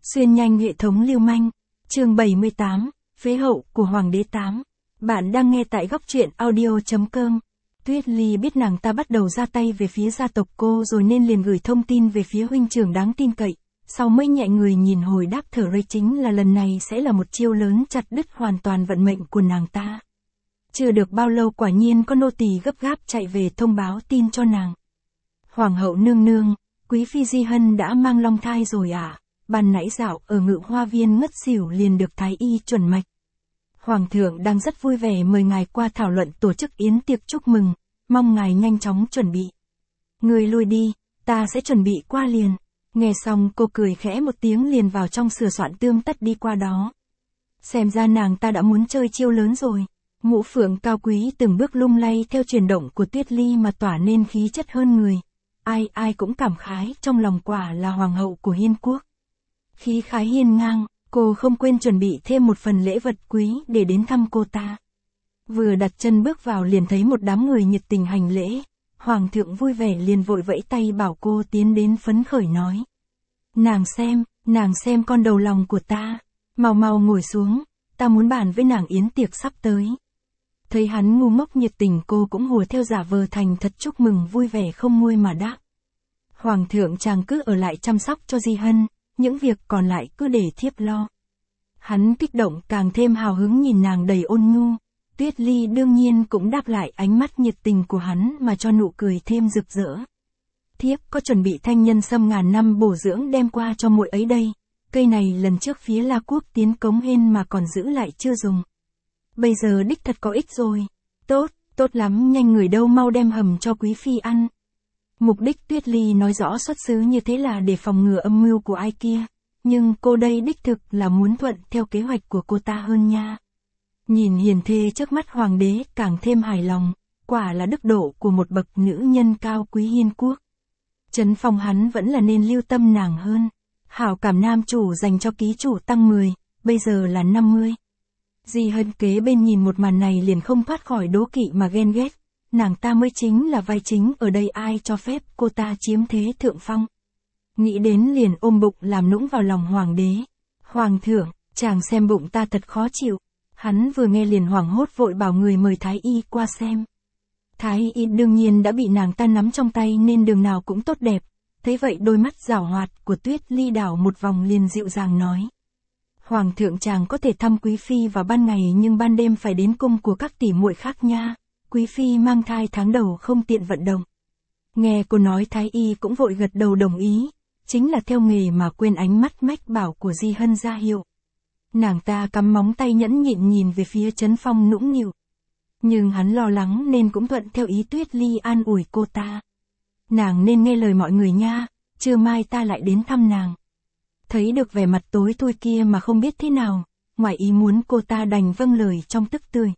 Xuyên nhanh hệ thống lưu manh. Chương 78, phế hậu của Hoàng đế 8. Bạn đang nghe tại góc truyện audio.com. Tuyết Ly biết nàng ta bắt đầu ra tay về phía gia tộc cô rồi nên liền gửi thông tin về phía huynh trưởng đáng tin cậy. Sau mới nhẹ người nhìn hồi đáp thở rây chính là lần này sẽ là một chiêu lớn chặt đứt hoàn toàn vận mệnh của nàng ta. Chưa được bao lâu quả nhiên có nô tỳ gấp gáp chạy về thông báo tin cho nàng. Hoàng hậu nương nương, quý phi Di Hân đã mang long thai rồi à? Ban nãy dạo ở Ngự Hoa Viên ngất xỉu liền được thái y chuẩn mạch. Hoàng thượng đang rất vui vẻ mời ngài qua thảo luận tổ chức yến tiệc chúc mừng, mong ngài nhanh chóng chuẩn bị. Người lui đi, ta sẽ chuẩn bị qua liền. Nghe xong cô cười khẽ một tiếng liền vào trong sửa soạn tươm tất đi qua đó. Xem ra nàng ta đã muốn chơi chiêu lớn rồi. Mũ phượng cao quý từng bước lung lay theo chuyển động của Tuyết Ly mà tỏa nên khí chất hơn người. Ai ai cũng cảm khái trong lòng quả là hoàng hậu của Hiên quốc. Khí khái hiên ngang, cô không quên chuẩn bị thêm một phần lễ vật quý để đến thăm cô ta. Vừa đặt chân bước vào liền thấy một đám người nhiệt tình hành lễ. Hoàng thượng vui vẻ liền vội vẫy tay bảo cô tiến đến phấn khởi nói. Nàng xem con đầu lòng của ta. Mau mau ngồi xuống, ta muốn bàn với nàng yến tiệc sắp tới. Thấy hắn ngu ngốc nhiệt tình cô cũng hùa theo giả vờ thành thật chúc mừng vui vẻ không nguôi mà đáp. Hoàng thượng chàng cứ ở lại chăm sóc cho Di Hân, những việc còn lại cứ để thiếp lo. Hắn kích động càng thêm hào hứng nhìn nàng đầy ôn nhu. Tuyết Ly đương nhiên cũng đáp lại ánh mắt nhiệt tình của hắn mà cho nụ cười thêm rực rỡ. Thiếp có chuẩn bị thanh nhân sâm ngàn năm bổ dưỡng đem qua cho muội ấy đây. Cây này lần trước phía La Quốc tiến cống hên mà còn giữ lại chưa dùng. Bây giờ đích thật có ích rồi. Tốt lắm, nhanh người đâu mau đem hầm cho quý phi ăn. Mục đích Tuyết Ly nói rõ xuất xứ như thế là để phòng ngừa âm mưu của ai kia. Nhưng cô đây đích thực là muốn thuận theo kế hoạch của cô ta hơn nha. Nhìn hiền thê trước mắt hoàng đế càng thêm hài lòng, quả là đức độ của một bậc nữ nhân cao quý Hiên quốc. Trấn phong hắn vẫn là nên lưu tâm nàng hơn. Hảo cảm nam chủ dành cho ký chủ tăng 10, bây giờ là 50. Di Hân kế bên nhìn một màn này liền không thoát khỏi đố kỵ mà ghen ghét. Nàng ta mới chính là vai chính ở đây, ai cho phép cô ta chiếm thế thượng phong. Nghĩ đến liền ôm bụng làm nũng vào lòng hoàng đế. Hoàng thượng, chàng xem bụng ta thật khó chịu. Hắn vừa nghe liền hoảng hốt vội bảo người mời thái y qua xem. Thái y đương nhiên đã bị nàng ta nắm trong tay nên đường nào cũng tốt đẹp. Thế vậy đôi mắt giảo hoạt của Tuyết Ly đảo một vòng liền dịu dàng nói. Hoàng thượng chàng có thể thăm quý phi vào ban ngày nhưng ban đêm phải đến cung của các tỷ muội khác nha. Quý phi mang thai tháng đầu không tiện vận động. Nghe cô nói thái y cũng vội gật đầu đồng ý. Chính là theo nghề mà quên ánh mắt mách bảo của Di Hân ra hiệu. Nàng ta cắm móng tay nhẫn nhịn nhìn về phía Trấn Phong nũng nịu. Nhưng hắn lo lắng nên cũng thuận theo ý Tuyết Ly an ủi cô ta. Nàng nên nghe lời mọi người nha, trưa mai ta lại đến thăm nàng. Thấy được vẻ mặt tối thui kia mà không biết thế nào, ngoài ý muốn cô ta đành vâng lời trong tức tươi.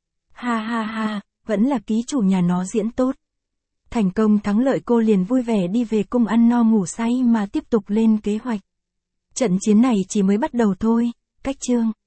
Ha, vẫn là ký chủ nhà nó diễn tốt. Thành công thắng lợi cô liền vui vẻ đi về cung ăn no ngủ say mà tiếp tục lên kế hoạch. Trận chiến này chỉ mới bắt đầu thôi, cách chương.